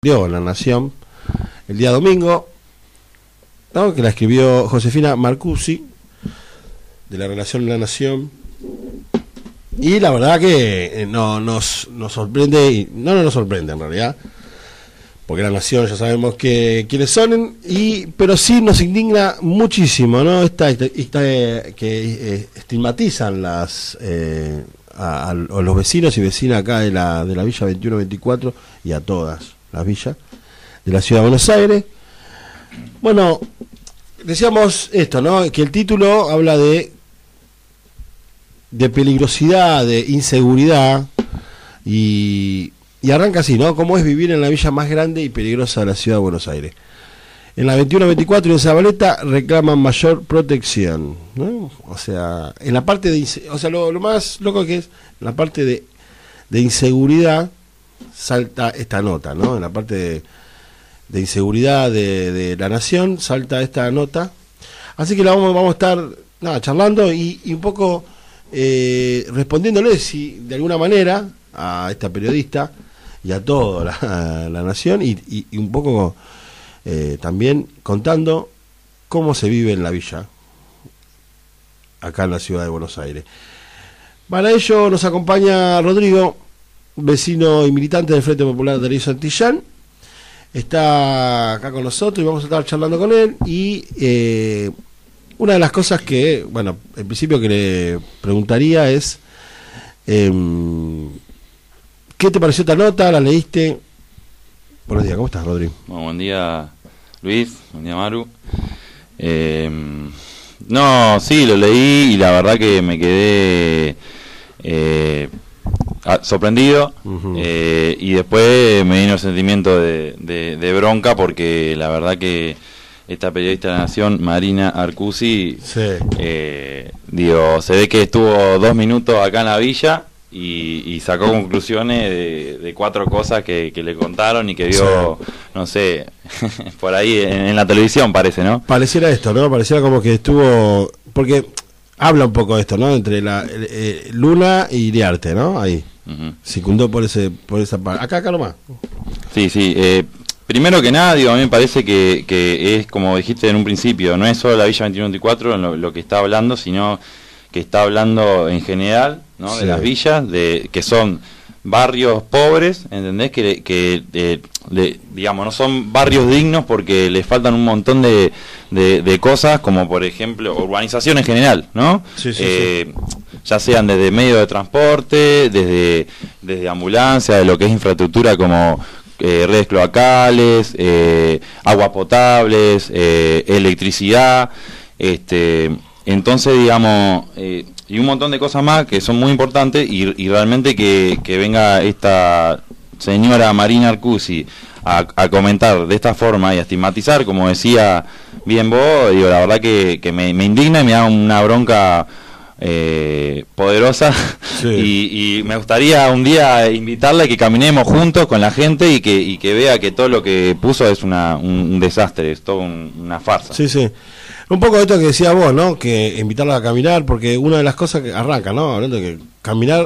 dio La Nación el día domingo, ¿no? Que la escribió Josefina Marcusi, de la Relación de la Nación, y la verdad que nos sorprende, y no nos sorprende en realidad, porque La Nación ya sabemos quiénes son, pero sí nos indigna muchísimo, ¿no? Que estigmatizan a los vecinos y vecinas acá de la Villa 21-24 y a todas las villas de la Ciudad de Buenos Aires. Bueno, decíamos esto, ¿no? Que el título habla de peligrosidad, de inseguridad, y arranca así, ¿no? ¿Cómo es vivir en la villa más grande y peligrosa de la Ciudad de Buenos Aires? En la 21-24 y en Zabaleta reclaman mayor protección, ¿no? O sea, en la parte de lo más loco que es, en la parte de inseguridad salta esta nota, ¿no? En la parte de inseguridad de La Nación salta esta nota. Así que vamos a estar charlando y un poco respondiéndole de alguna manera a esta periodista y a toda la Nación y un poco también contando cómo se vive en la villa acá en la Ciudad de Buenos Aires. Para ello nos acompaña Rodrigo, vecino y militante del Frente Popular de Darío Santillán. Está acá con nosotros y vamos a estar charlando con él. Y una de las cosas que, bueno, en principio que le preguntaría es ¿qué te pareció esta nota? ¿La leíste? Buenos días, ¿cómo estás, Rodrigo? Bueno, buen día, Luis, buen día, Maru. No, sí, lo leí y la verdad que me quedé sorprendido. Uh-huh. Y después me vino el sentimiento de bronca porque la verdad que esta periodista de la Nación, Marina Arcusi, sí. Se ve que estuvo 2 minutos acá en la villa y sacó conclusiones de 4 cosas que le contaron y que vio, sí. No sé, por ahí en la televisión parece, ¿no? Pareciera esto, ¿no? Pareciera como que estuvo, porque habla un poco de esto, ¿no? Entre Luna y Iriarte, ¿no? Ahí. Uh-huh. Circundó por esa parte. Acá nomás. Sí. Primero que nada, a mí me parece que es como dijiste en un principio, no es solo la Villa 21-24 lo que está hablando, sino que está hablando en general, ¿no? Sí. De las villas, que son barrios pobres, ¿entendés? Que digamos, no son barrios dignos porque les faltan un montón de cosas, como por ejemplo, urbanización en general, ¿no? Sí. Ya sean desde medios de transporte, desde ambulancia, de lo que es infraestructura como redes cloacales, aguas potables, electricidad, entonces, digamos, y un montón de cosas más que son muy importantes y realmente que venga esta señora Marina Arcusi a comentar de esta forma y a estigmatizar, como decía bien vos, digo, la verdad que me indigna y me da una bronca poderosa. Sí. Y me gustaría un día invitarla a que caminemos juntos con la gente y que vea que todo lo que puso es un desastre, es todo una farsa. Sí. Un poco de esto que decía vos, ¿no? Que invitarla a caminar, porque una de las cosas que arranca, ¿no? Hablando de que caminar,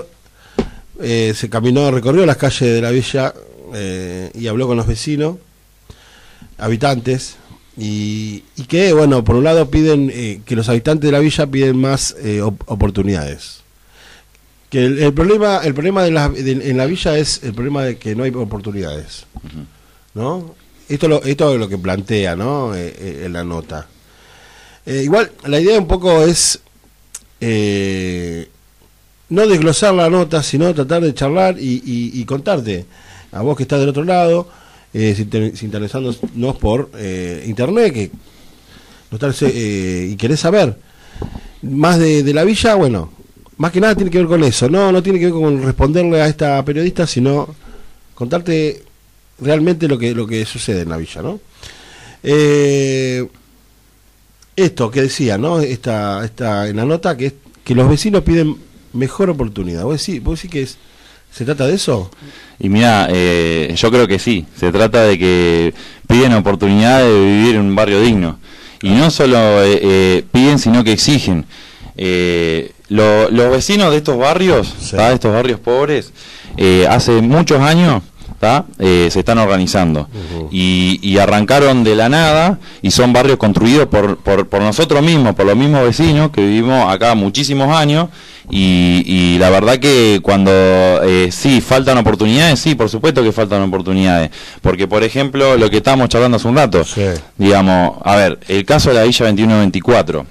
recorrió las calles de la villa y habló con los vecinos, habitantes, y que, bueno, por un lado piden que los habitantes de la villa piden más oportunidades. Que el problema en la villa es el problema de que no hay oportunidades, uh-huh. ¿No? Esto es lo que plantea, ¿no? En la nota. Igual, la idea un poco es no desglosar la nota, sino tratar de charlar y contarte a vos que estás del otro lado, sintonizándonos por internet, que no estás, y querés saber más de la villa. Bueno, más que nada tiene que ver con eso, no tiene que ver con responderle a esta periodista, sino contarte realmente lo que sucede en la villa, ¿no? Esto que decía, ¿no? Está en la nota que los vecinos piden mejor oportunidad. ¿Vos decís que se trata de eso? Y mira, yo creo que sí. Se trata de que piden oportunidad de vivir en un barrio digno. Y no solo piden, sino que exigen. Los vecinos de estos barrios, sí. De estos barrios pobres, hace muchos años se están organizando y arrancaron de la nada y son barrios construidos por nosotros mismos, por los mismos vecinos que vivimos acá muchísimos años y la verdad que cuando sí faltan oportunidades, sí, por supuesto que faltan oportunidades, porque por ejemplo lo que estábamos charlando hace un rato, digamos, a ver, el caso de la Villa 21-24,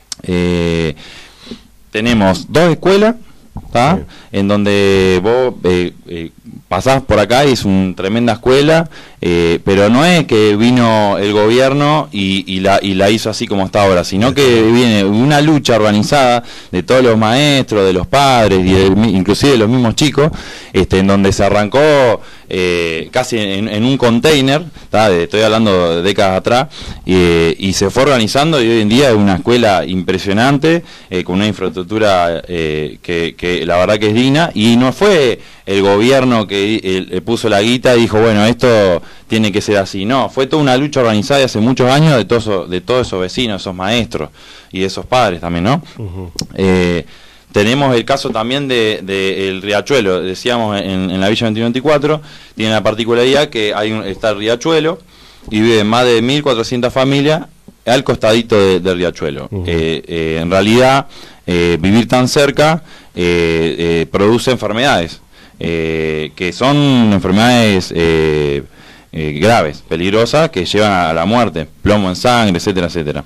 tenemos 2 escuelas, en donde vos pasás por acá y es una tremenda escuela, pero no es que vino el gobierno y la hizo así como está ahora, sino que viene una lucha organizada de todos los maestros, de los padres y inclusive de los mismos chicos, en donde se arrancó casi en un container, estoy hablando de décadas atrás, y se fue organizando y hoy en día es una escuela impresionante, con una infraestructura que la verdad que es digna, y no fue el gobierno que puso la guita y dijo, bueno, esto tiene que ser así. No, fue toda una lucha organizada de hace muchos años de todos esos vecinos, esos maestros y de esos padres también, ¿no? Tenemos el caso también de el Riachuelo, decíamos en la Villa 21-24, tiene la particularidad que está el Riachuelo y viven más de 1.400 familias al costadito del Riachuelo. En realidad, vivir tan cerca produce enfermedades, que son enfermedades graves, peligrosas, que llevan a la muerte, plomo en sangre, etcétera, etcétera.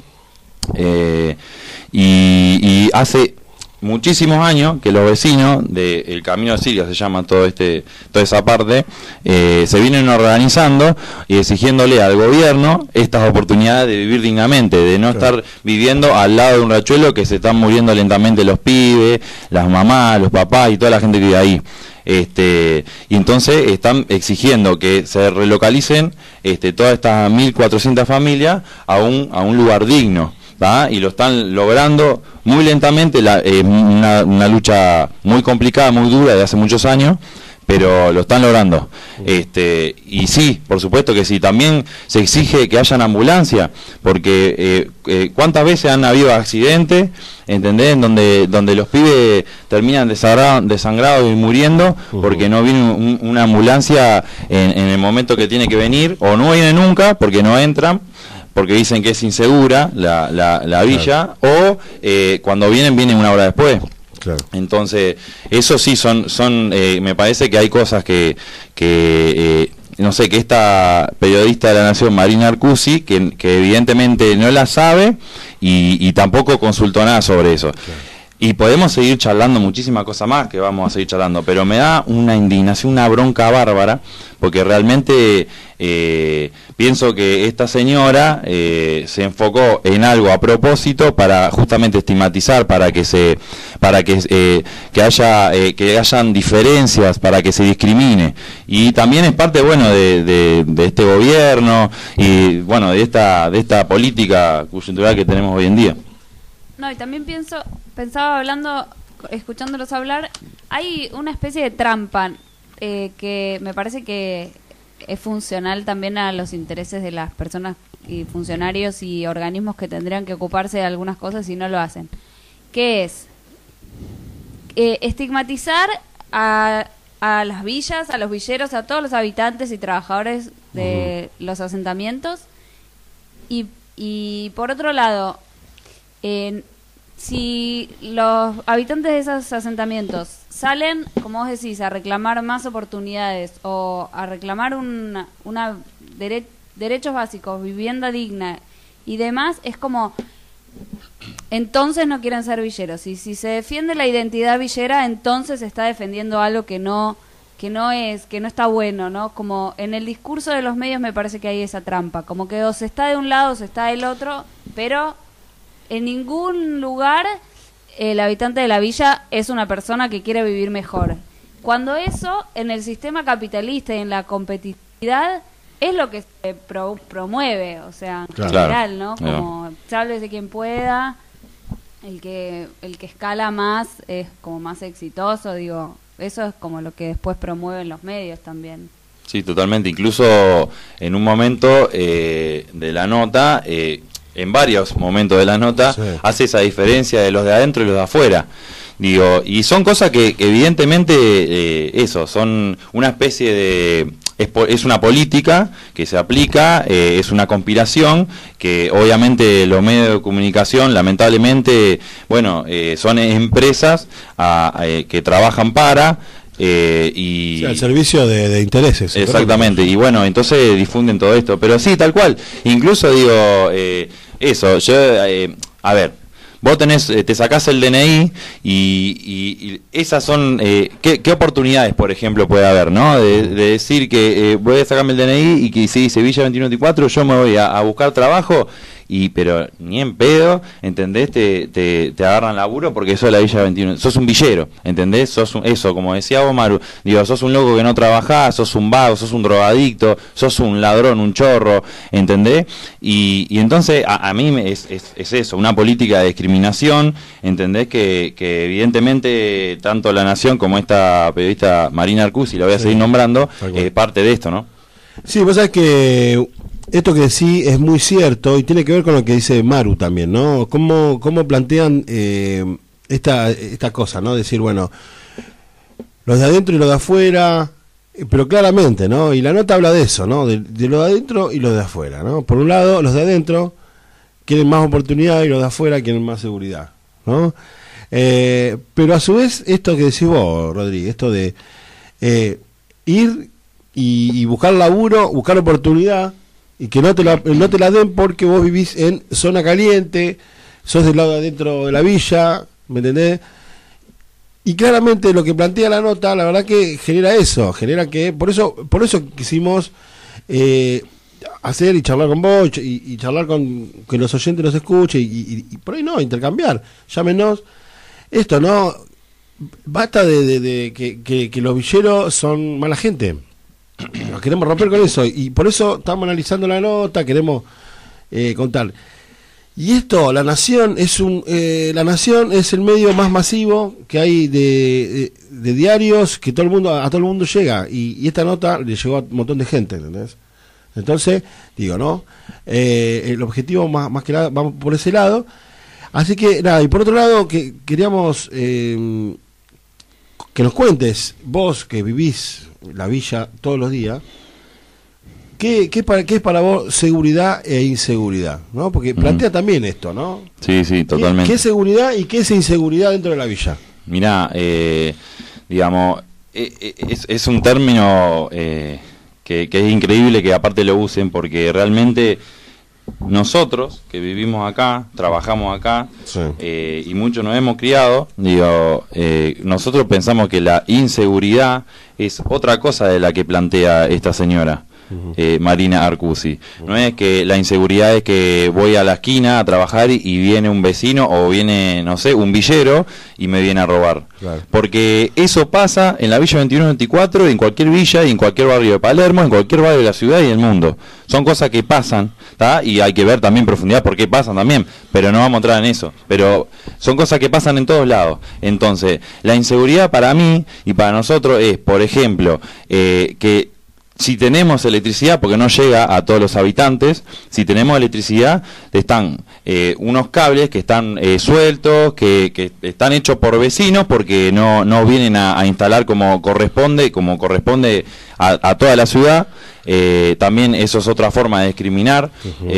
Y hace muchísimos años que los vecinos del Camino de Siria, se llama toda esa parte, se vienen organizando y exigiéndole al gobierno estas oportunidades de vivir dignamente, de no estar viviendo al lado de un riachuelo que se están muriendo lentamente los pibes, las mamás, los papás y toda la gente que vive ahí. Y entonces están exigiendo que se relocalicen todas estas 1.400 familias a un lugar digno, y lo están logrando muy lentamente. Una lucha muy complicada, muy dura de hace muchos años, pero lo están logrando. Y sí, por supuesto que sí, también se exige que hayan ambulancia, porque cuántas veces han habido accidentes, ¿entendés? Donde los pibes terminan desangrados y muriendo porque no viene una ambulancia en el momento que tiene que venir, o no viene nunca porque no entran, porque dicen que es insegura la villa, o cuando vienen una hora después. Claro. Entonces, eso sí son me parece que hay cosas que no sé, que esta periodista de La Nación, Marina Arcusi, que evidentemente no la sabe y tampoco consultó nada sobre eso. Claro. Y podemos seguir charlando muchísimas cosas más que vamos a seguir charlando, pero me da una indignación, una bronca bárbara, porque realmente pienso que esta señora se enfocó en algo a propósito para justamente estigmatizar, para que hayan diferencias, para que se discrimine, y también es parte, bueno, de este gobierno y bueno, de esta política coyuntural que tenemos hoy en día. No, y también pensaba escuchándolos hablar, hay una especie de trampa que me parece que es funcional también a los intereses de las personas y funcionarios y organismos que tendrían que ocuparse de algunas cosas y no lo hacen, que es estigmatizar a las villas, a los villeros, a todos los habitantes y trabajadores de los asentamientos, y por otro lado, si los habitantes de esos asentamientos salen, como vos decís, a reclamar más oportunidades o a reclamar derechos básicos, vivienda digna y demás, es como, entonces no quieren ser villeros. Y si se defiende la identidad villera, entonces se está defendiendo algo que no está bueno, ¿no? Como en el discurso de los medios me parece que hay esa trampa, como que o se está de un lado o se está del otro, pero en ningún lugar el habitante de la villa es una persona que quiere vivir mejor. Cuando eso, en el sistema capitalista y en la competitividad, es lo que se promueve, o sea, en general, ¿no? Como sálvese quien pueda, el que escala más es como más exitoso, digo, eso es como lo que después promueven los medios también. Sí, totalmente, incluso en un momento de la nota, en varios momentos de la nota, hace esa diferencia de los de adentro y los de afuera. Digo, y son cosas que evidentemente son una especie es una política que se aplica, es una conspiración que obviamente los medios de comunicación, lamentablemente, bueno, son empresas que trabajan para... y o sea, el servicio de intereses. Exactamente, y bueno, entonces difunden todo esto, pero sí, tal cual, incluso digo, eso, yo, a ver, vos te sacás el DNI y esas son, ¿qué oportunidades, por ejemplo, puede haber, ¿no? De decir que voy a sacarme el DNI y que si dice Villa 2124, yo me voy a buscar trabajo, pero ni en pedo, ¿entendés? Te agarran laburo porque eso es la Villa 21, sos un villero, ¿entendés? Eso, como decía vos, Maru, digo, sos un loco que no trabajás, sos un vago, sos un drogadicto, sos un ladrón, un chorro, ¿entendés? Y entonces a mí es eso, una política de discriminación, ¿entendés? Que evidentemente tanto La Nación como esta periodista Marina Arcusi, la voy a seguir nombrando, es parte de esto, ¿no? Sí, vos sabés que esto que decís es muy cierto y tiene que ver con lo que dice Maru también, ¿no? Cómo plantean esta cosa, ¿no? Decir, bueno, los de adentro y los de afuera, pero claramente, ¿no? Y la nota habla de eso, ¿no? De los de adentro y los de afuera, ¿no? Por un lado, los de adentro quieren más oportunidad y los de afuera quieren más seguridad, ¿no? Pero a su vez, esto que decís vos, Rodríguez, esto de ir y buscar laburo, buscar oportunidad, y que no te la den porque vos vivís en zona caliente, sos del lado de adentro de la villa, ¿me entendés? Y claramente lo que plantea la nota, la verdad que genera eso, genera que, por eso quisimos hacer y charlar con vos, y charlar con que los oyentes nos escuchen, y por ahí no, intercambiar, llámenos, esto, ¿no? Basta de que los villeros son mala gente. Nos queremos romper con eso y por eso estamos analizando la nota, queremos contar. Y esto, La Nación es el medio más masivo que hay de diarios que a todo el mundo llega y esta nota le llegó a un montón de gente, ¿entendés? Entonces, digo, ¿no? El objetivo más que nada vamos por ese lado. Así que nada, y por otro lado que queríamos que nos cuentes, vos que vivís la villa todos los días, ¿qué es para vos seguridad e inseguridad? ¿No? Porque plantea también esto, ¿no? Sí, totalmente. ¿Qué es seguridad y qué es inseguridad dentro de la villa? Mirá, digamos, es un término que es increíble que aparte lo usen, porque realmente nosotros que vivimos acá, trabajamos acá, sí, y muchos nos hemos criado, nosotros pensamos que la inseguridad es otra cosa de la que plantea esta señora. Marina Arcusi. No es que la inseguridad es que voy a la esquina a trabajar y viene un vecino o viene, no sé, un villero y me viene a robar. Claro. Porque eso pasa en la Villa 2124, en cualquier villa y en cualquier barrio de Palermo, en cualquier barrio de la ciudad y del mundo. Son cosas que pasan, ¿tá? Y hay que ver también en profundidad por qué pasan también, pero no vamos a entrar en eso. Pero son cosas que pasan en todos lados. Entonces, la inseguridad para mí y para nosotros es, por ejemplo, que si tenemos electricidad, porque no llega a todos los habitantes, si tenemos electricidad, están unos cables que están sueltos, que están hechos por vecinos, porque no vienen a instalar como corresponde a toda la ciudad. También eso es otra forma de discriminar.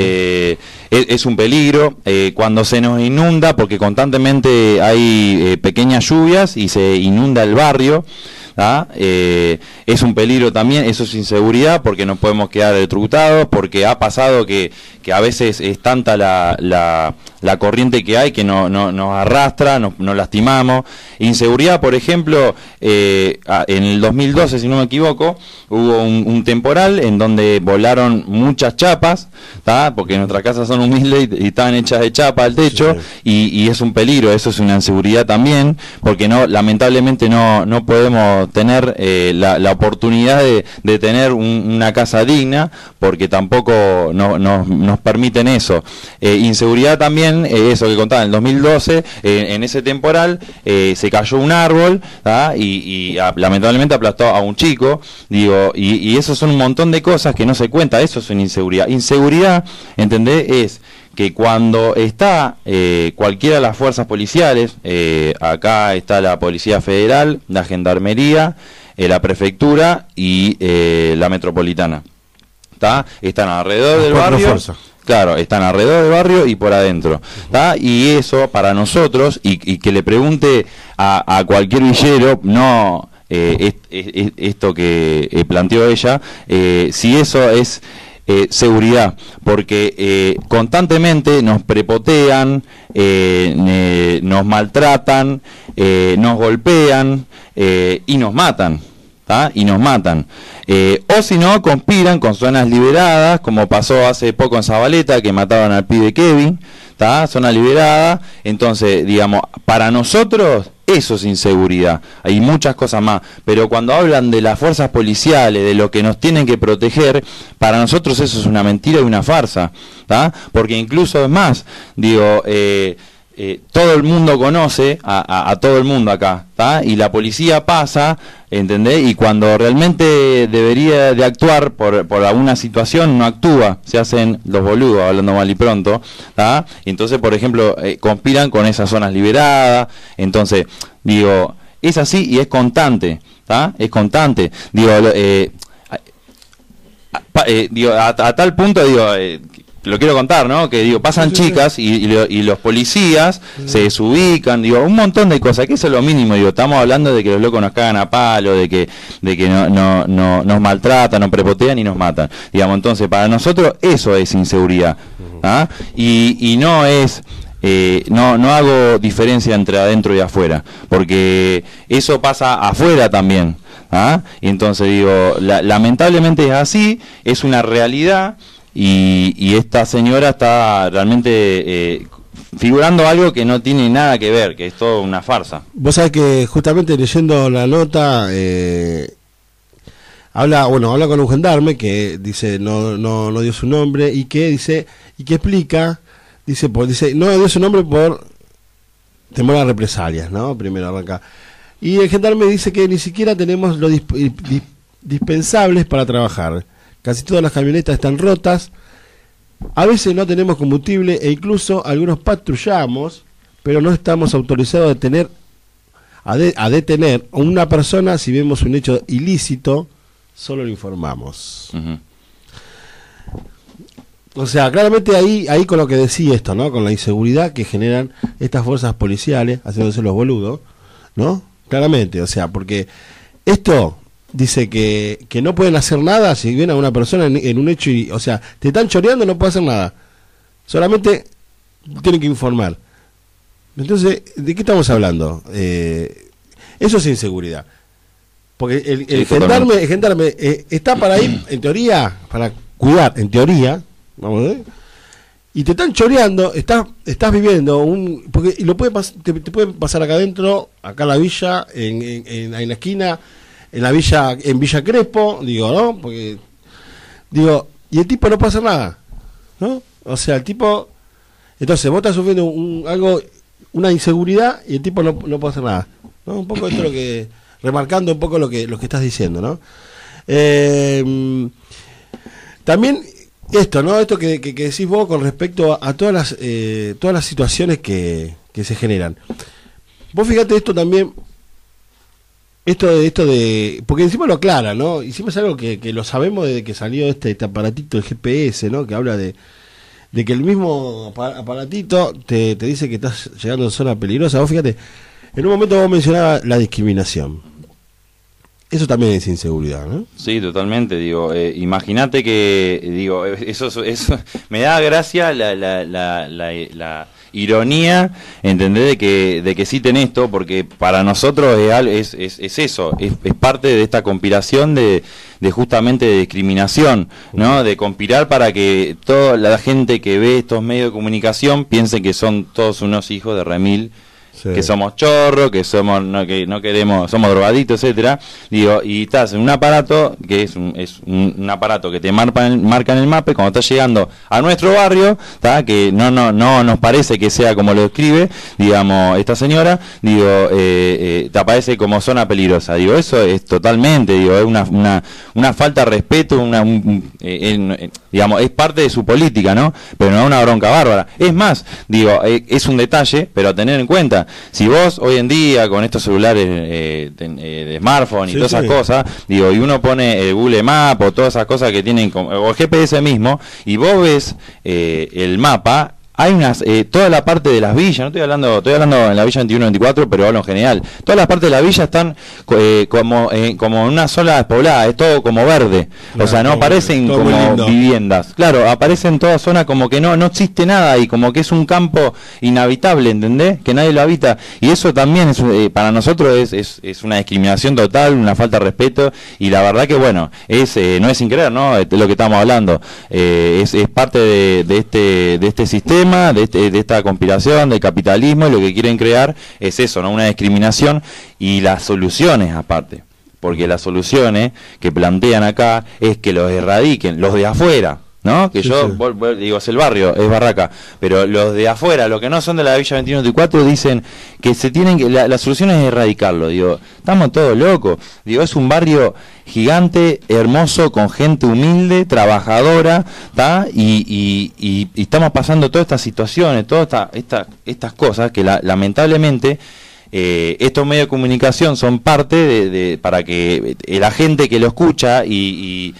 Es un peligro cuando se nos inunda, porque constantemente hay pequeñas lluvias y se inunda el barrio. Es un peligro también, eso es inseguridad, porque no podemos quedar electrocutados, porque ha pasado que a veces es tanta la corriente que hay que nos arrastra, nos lastimamos. Inseguridad, por ejemplo, en el 2012, si no me equivoco, hubo un temporal en donde volaron muchas chapas, porque nuestras casas son humildes y estaban hechas de chapa al techo, sí. y es un peligro, eso es una inseguridad también, porque lamentablemente no podemos tener la oportunidad de tener una casa digna, porque tampoco nos permiten eso. Inseguridad también, eso que contaba, en el 2012, en ese temporal, se cayó un árbol, y lamentablemente aplastó a un chico, y eso son un montón de cosas que no se cuenta, eso es una inseguridad. Inseguridad, ¿entendés? Es que cuando está cualquiera de las fuerzas policiales, acá está la Policía Federal, la Gendarmería, la prefectura y la metropolitana. ¿Tá? Están alrededor del Cuatro barrio. fuerzas. Claro, están alrededor del barrio y por adentro. ¿Tá? Y eso para nosotros, y que le pregunte a cualquier villero, no esto que planteó ella, si eso es seguridad, porque constantemente nos prepotean, nos maltratan, nos golpean y nos matan. ¿tá? Y nos matan. O si no, conspiran con zonas liberadas, como pasó hace poco en Zabaleta, que mataban al pibe Kevin, ¿tá? Zona liberada. Entonces, digamos, para nosotros eso es inseguridad. Hay muchas cosas más, pero cuando hablan de las fuerzas policiales, de lo que nos tienen que proteger, para nosotros eso es una mentira y una farsa, ¿tá? Porque incluso es más, digo, todo el mundo conoce a todo el mundo acá, ¿tá? Y la policía pasa, ¿entendés? Y cuando realmente debería de actuar por alguna situación, no actúa, se hacen los boludos, hablando mal y pronto, ¿tá? Y entonces, por ejemplo, conspiran con esas zonas liberadas. Entonces, digo, es así y es constante, ¿tá? Es constante. Digo, a tal punto, digo... lo quiero contar, ¿no? Que digo, pasan chicas y los policías se desubican, digo, un montón de cosas, que eso es lo mínimo, digo, estamos hablando de que los locos nos cagan a palo, de que no nos maltratan, nos prepotean y nos matan. Digamos, entonces, para nosotros eso es inseguridad. ¿Ah? Y no es no hago diferencia entre adentro y afuera, porque eso pasa afuera también. ¿Ah? Y entonces digo, lamentablemente es así, es una realidad. Y esta señora está realmente figurando algo que no tiene nada que ver, que es todo una farsa. Vos sabés que justamente leyendo la nota, habla con un gendarme que dice no dio su nombre y que explica, dice no dio su nombre por temor a represalias, ¿no? Primero arranca. Y el gendarme dice que ni siquiera tenemos los dispensables para trabajar. Casi todas las camionetas están rotas, a veces no tenemos combustible e incluso algunos patrullamos, pero no estamos autorizados a detener a una persona si vemos un hecho ilícito, solo lo informamos. Uh-huh. O sea, claramente ahí con lo que decía esto, ¿no? Con la inseguridad que generan estas fuerzas policiales, haciéndose los boludos, ¿no? Claramente, o sea, porque esto... Dice que no pueden hacer nada si viene a una persona en un hecho, o sea, te están choreando, no puede hacer nada. Solamente tienen que informar. Entonces, ¿de qué estamos hablando? Eso es inseguridad. Porque el gendarme está para ir, en teoría, para cuidar, en teoría, vamos a ver, y te están choreando, estás viviendo porque y lo te puede pasar acá adentro, acá en la villa, en la esquina, en Villa Crespo, digo, ¿no? Porque, digo, y el tipo no puede hacer nada, ¿no? O sea, el tipo, entonces vos estás sufriendo una inseguridad y el tipo no puede hacer nada, ¿no? Un poco esto lo que, remarcando un poco lo que estás diciendo, ¿no? También esto, ¿no? Esto que decís vos con respecto a todas las situaciones que se generan. Vos fíjate esto también. Esto de porque encima lo aclara, ¿no? Encima es algo que lo sabemos desde que salió este aparatito, el GPS, ¿no? Que habla de que el mismo aparatito te dice que estás llegando a zona peligrosa. Vos fíjate, en un momento vos mencionabas la discriminación. Eso también es inseguridad, ¿no? Sí, totalmente, digo, imagínate que, digo, eso me da gracia la ironía, ¿entendés? De que citen esto, porque para nosotros es eso, es parte de esta conspiración de justamente de discriminación, ¿no? De conspirar para que toda la gente que ve estos medios de comunicación piense que son todos unos hijos de remil. Sí. Que somos chorros, que no queremos, somos drogaditos, etcétera. Digo, y estás en un aparato que es un aparato que te marca en el mapa, y cuando estás llegando a nuestro barrio, ¿tá? Que no nos parece que sea como lo describe, digamos, esta señora, digo, te aparece como zona peligrosa. Digo, eso es totalmente, digo, es una falta de respeto, digamos, es parte de su política, ¿no? Pero no es una bronca bárbara. Es más, digo, es un detalle, pero a tener en cuenta. Si vos hoy en día con estos celulares de smartphone y todas esas cosas, digo, y uno pone Google Maps o todas esas cosas que tienen, o el GPS mismo, y vos ves el mapa, hay toda la parte de las villas, no estoy hablando en la villa 21-24, pero hablo en general. Todas las partes de la villa están como en una sola despoblada, es todo como verde. Claro, o sea, no aparecen como viviendas. Claro, aparecen toda zona como que no existe nada ahí, como que es un campo inhabitable, ¿entendés? Que nadie lo habita. Y eso también es para nosotros es una discriminación total, una falta de respeto. Y la verdad que, bueno, no es sin querer, ¿no? De lo que estamos hablando. Es parte de este sistema, de esta conspiración del capitalismo, y lo que quieren crear es eso, ¿no? Una discriminación, y las soluciones aparte, porque las soluciones que plantean acá es que los erradiquen, los de afuera, ¿no? Que digo, es el barrio, es Barraca, pero los de afuera, los que no son de la Villa 21-24, dicen que la solución es erradicarlo. Digo, estamos todos locos. Digo, es un barrio gigante, hermoso, con gente humilde, trabajadora, ¿tá? Y estamos pasando todas estas situaciones, todas estas cosas que lamentablemente estos medios de comunicación son parte para que la gente que lo escucha y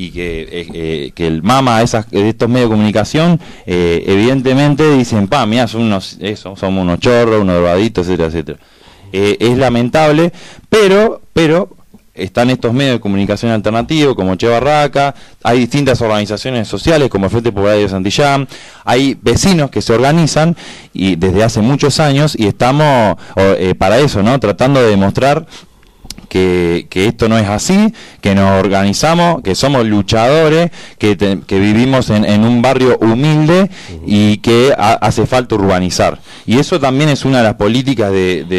que el mama de estos medios de comunicación evidentemente dicen, mirá, somos unos chorros, unos drogaditos, etcétera, etcétera. Es lamentable, pero están estos medios de comunicación alternativos como Che Barraca, hay distintas organizaciones sociales como el Frente Popular de Santillán, hay vecinos que se organizan y desde hace muchos años, y estamos para eso, ¿no? Tratando de demostrar que esto no es así, que nos organizamos, que somos luchadores, que vivimos en un barrio humilde y que hace falta urbanizar. Y eso también es una de las políticas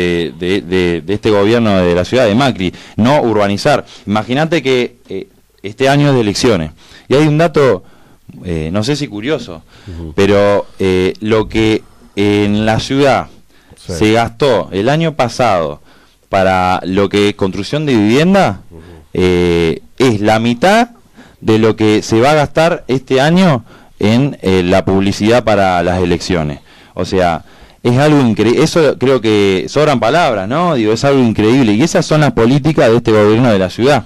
de este gobierno de la ciudad de Macri, no urbanizar. Imagínate que este año es de elecciones, y hay un dato, no sé si curioso, pero lo que en la ciudad se gastó el año pasado para lo que es construcción de vivienda, es la mitad de lo que se va a gastar este año en la publicidad para las elecciones. O sea, es algo increíble. Eso creo que sobran palabras, ¿no? Digo, es algo increíble. Y esas son las políticas de este gobierno de la ciudad.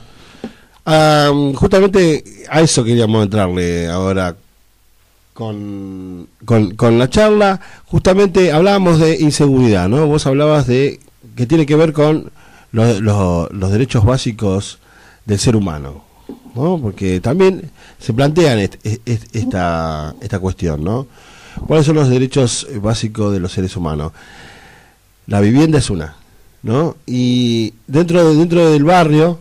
Justamente a eso queríamos entrarle ahora con la charla. Justamente hablábamos de inseguridad, ¿no? Vos hablabas de que tiene que ver con los derechos básicos del ser humano, ¿no? Porque también se plantean esta cuestión, ¿no? ¿Cuáles son los derechos básicos de los seres humanos? La vivienda es una, ¿no? Y dentro del barrio,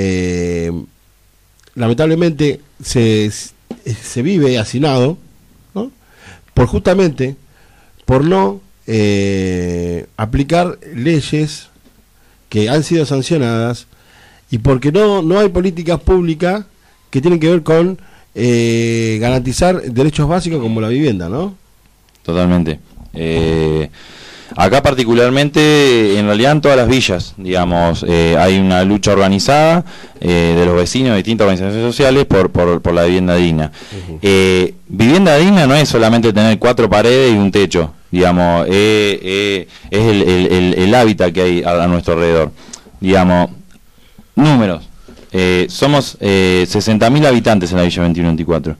lamentablemente se vive hacinado, ¿no? Justamente por no aplicar leyes que han sido sancionadas, y porque no hay políticas públicas que tienen que ver con garantizar derechos básicos como la vivienda, ¿no? Totalmente. Acá particularmente, en realidad en todas las villas, digamos, hay una lucha organizada de los vecinos de distintas organizaciones sociales por la vivienda digna. Vivienda digna no es solamente tener 4 paredes y un techo, digamos, es el hábitat que hay a nuestro alrededor. Digamos, números, somos 60.000 habitantes en la Villa 21-24,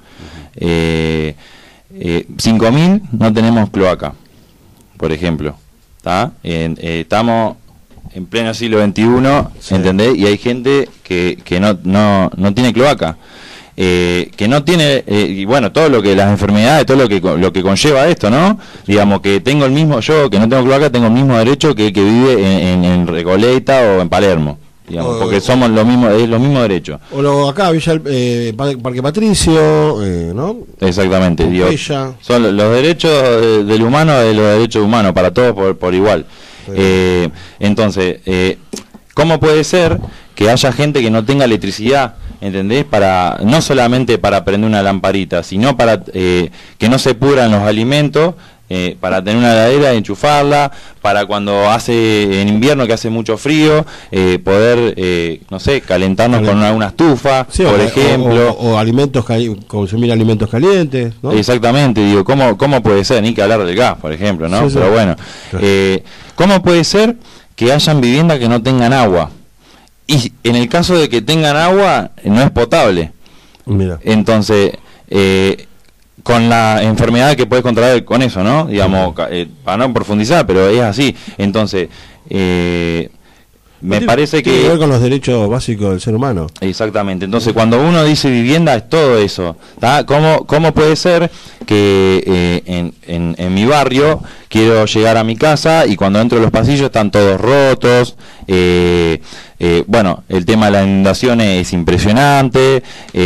5.000 no tenemos cloaca, por ejemplo, estamos en pleno siglo XXI, sí. ¿Entendés? Y hay gente que no tiene cloaca, que no tiene, y bueno, todo lo que las enfermedades, todo lo que conlleva esto, ¿no? Digamos que tengo el mismo, yo que no tengo cloaca, tengo el mismo derecho que vive en Recoleta o en Palermo. Digamos, porque somos los mismos derechos. O acá, Villa Parque Patricio, ¿no? Exactamente, digo, son los derechos del humano, de los derechos humanos, para todos por igual. Sí. Entonces, ¿cómo puede ser que haya gente que no tenga electricidad, ¿entendés? No solamente para prender una lamparita, sino para que no se pudran los alimentos, para tener una heladera y enchufarla, para cuando hace en invierno que hace mucho frío, poder, no sé, calentarnos con una estufa, sí, por ejemplo. O alimentos consumir alimentos calientes, ¿no? Exactamente, digo, ¿cómo puede ser? Ni que hablar del gas, por ejemplo, ¿no? Sí, pero sí. bueno, Claro. ¿Cómo puede ser que hayan viviendas que no tengan agua? Y en el caso de que tengan agua, no es potable. Mira. Entonces, con la enfermedad que puedes contraer con eso, ¿no? Digamos, para no profundizar, pero es así. Entonces, me parece tiene que... que ver con los derechos básicos del ser humano. Exactamente. Entonces, cuando uno dice vivienda, es todo eso. ¿Tá? ¿Cómo puede ser que en mi barrio quiero llegar a mi casa y cuando entro a los pasillos están todos rotos? Bueno, el tema de las inundaciones es impresionante.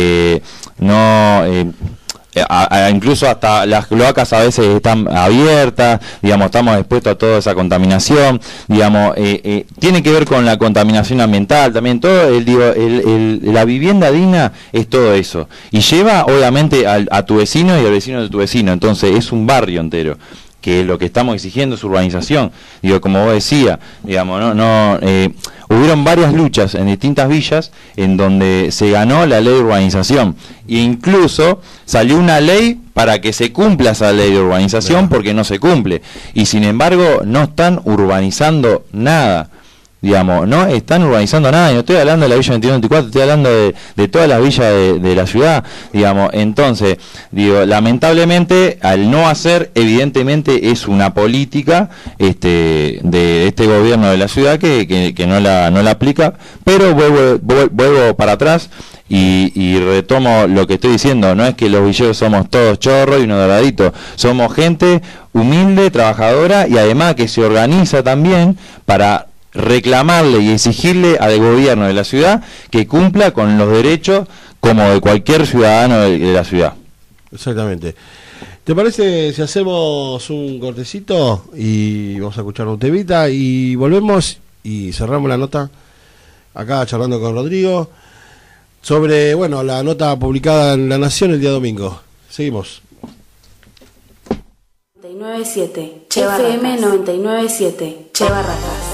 Incluso hasta las cloacas a veces están abiertas, digamos, estamos expuestos a toda esa contaminación, digamos, tiene que ver con la contaminación ambiental también, todo, la vivienda digna es todo eso, y lleva obviamente a tu vecino y al vecino de tu vecino, entonces es un barrio entero, que lo que estamos exigiendo es urbanización, digo, como vos decías, digamos, hubieron varias luchas en distintas villas en donde se ganó la ley de urbanización e incluso salió una ley para que se cumpla esa ley de urbanización porque no se cumple y sin embargo no están urbanizando nada. Digamos, no están urbanizando nada, y no estoy hablando de la Villa 2124, estoy hablando de todas las villas de la ciudad, digamos, entonces, digo, lamentablemente, al no hacer, evidentemente es una política de este gobierno de la ciudad que no la aplica, pero vuelvo para atrás y retomo lo que estoy diciendo, no es que los villeros somos todos chorros y unos doraditos, somos gente humilde, trabajadora y además que se organiza también para reclamarle y exigirle al gobierno de la ciudad que cumpla con los derechos como de cualquier ciudadano de la ciudad. Exactamente. ¿Te parece si hacemos un cortecito y vamos a escuchar un temita y volvemos y cerramos la nota acá charlando con Rodrigo sobre, bueno, la nota publicada en La Nación el día domingo? Seguimos. 99.7 FM 99.7 Che Barracas.